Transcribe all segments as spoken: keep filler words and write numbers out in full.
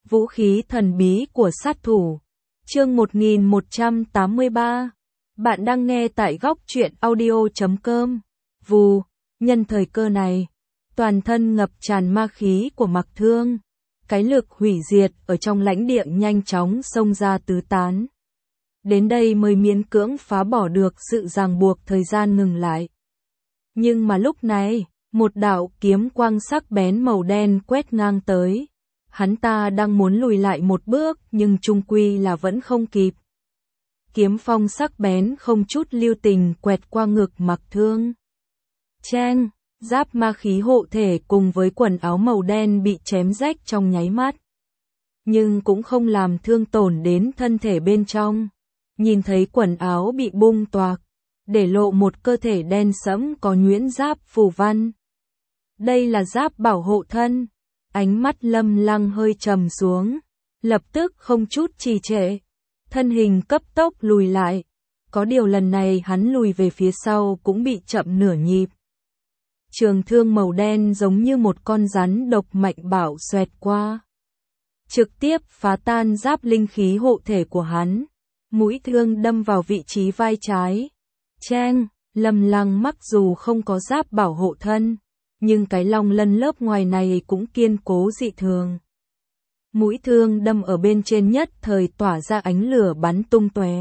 Vũ khí thần bí của sát thủ. Chương một nghìn một trăm tám mươi ba. Bạn đang nghe tại góc truyện audio chấm com. Vù, nhân thời cơ này, toàn thân ngập tràn ma khí của Mặc Thương. Cái lực hủy diệt ở trong lãnh địa nhanh chóng xông ra tứ tán. Đến đây mới miễn cưỡng phá bỏ được sự ràng buộc thời gian ngừng lại. Nhưng mà lúc này, một đạo kiếm quang sắc bén màu đen quét ngang tới. Hắn ta đang muốn lùi lại một bước nhưng chung quy là vẫn không kịp. Kiếm phong sắc bén không chút lưu tình quẹt qua ngực Mặc Thương. Cheng, giáp ma khí hộ thể cùng với quần áo màu đen bị chém rách trong nháy mắt. Nhưng cũng không làm thương tổn đến thân thể bên trong. Nhìn thấy quần áo bị bung toạc, để lộ một cơ thể đen sẫm có nhuyễn giáp phù văn. Đây là giáp bảo hộ thân. Ánh mắt Lâm Lăng hơi trầm xuống, lập tức không chút trì trệ, thân hình cấp tốc lùi lại. Có điều lần này hắn lùi về phía sau cũng bị chậm nửa nhịp. Trường thương màu đen giống như một con rắn độc mạnh bạo xoẹt qua, trực tiếp phá tan giáp linh khí hộ thể của hắn. Mũi thương đâm vào vị trí vai trái. Cheng, Lâm Lăng mặc dù không có giáp bảo hộ thân, nhưng cái long lân lớp ngoài này cũng kiên cố dị thường. Mũi thương đâm ở bên trên nhất thời tỏa ra ánh lửa bắn tung tóe.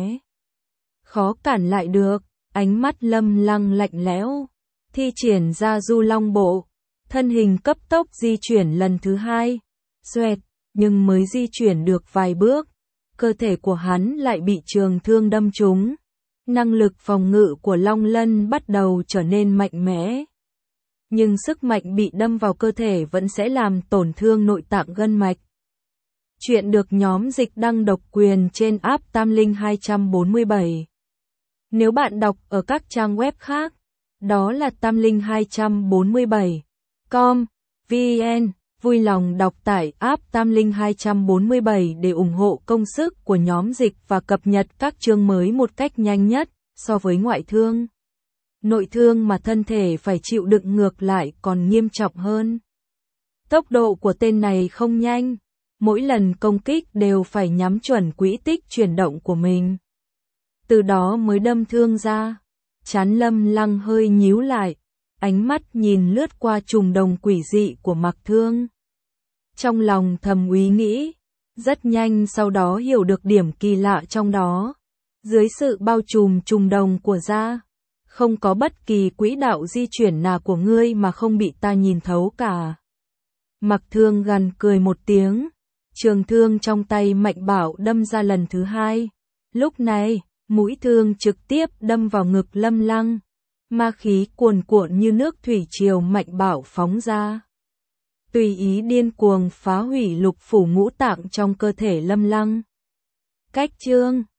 Khó cản lại được, ánh mắt Lâm Lăng lạnh lẽo, thi triển ra du long bộ, thân hình cấp tốc di chuyển lần thứ hai. Xoẹt, nhưng mới di chuyển được vài bước, cơ thể của hắn lại bị trường thương đâm trúng. Năng lực phòng ngự của long lân bắt đầu trở nên mạnh mẽ. Nhưng sức mạnh bị đâm vào cơ thể vẫn sẽ làm tổn thương nội tạng gân mạch. Chuyện được nhóm dịch đăng độc quyền trên app Tam Linh hai bốn bảy. Nếu bạn đọc ở các trang web khác, đó là tam linh hai bốn bảy chấm com, vn, vui lòng đọc tải app Tam Linh hai bốn bảy để ủng hộ công sức của nhóm dịch và cập nhật các chương mới một cách nhanh nhất so với ngoại thương. Nội thương mà thân thể phải chịu đựng ngược lại còn nghiêm trọng hơn. Tốc độ của tên này không nhanh, mỗi lần công kích đều phải nhắm chuẩn quỹ tích chuyển động của mình. Từ đó mới đâm thương ra. Trán Lâm Lăng hơi nhíu lại, ánh mắt nhìn lướt qua trùng đồng quỷ dị của Mặc Thương. Trong lòng thầm úy nghĩ, rất nhanh sau đó hiểu được điểm kỳ lạ trong đó. Dưới sự bao trùm trùng đồng của da, không có bất kỳ quỹ đạo di chuyển nào của ngươi mà không bị ta nhìn thấu cả. Mặc Thương gằn cười một tiếng, trường thương trong tay mạnh bạo đâm ra lần thứ hai. Lúc này, mũi thương trực tiếp đâm vào ngực Lâm Lăng. Ma khí cuồn cuộn như nước thủy triều mạnh bạo phóng ra, tùy ý điên cuồng phá hủy lục phủ ngũ tạng trong cơ thể Lâm Lăng. Cách chương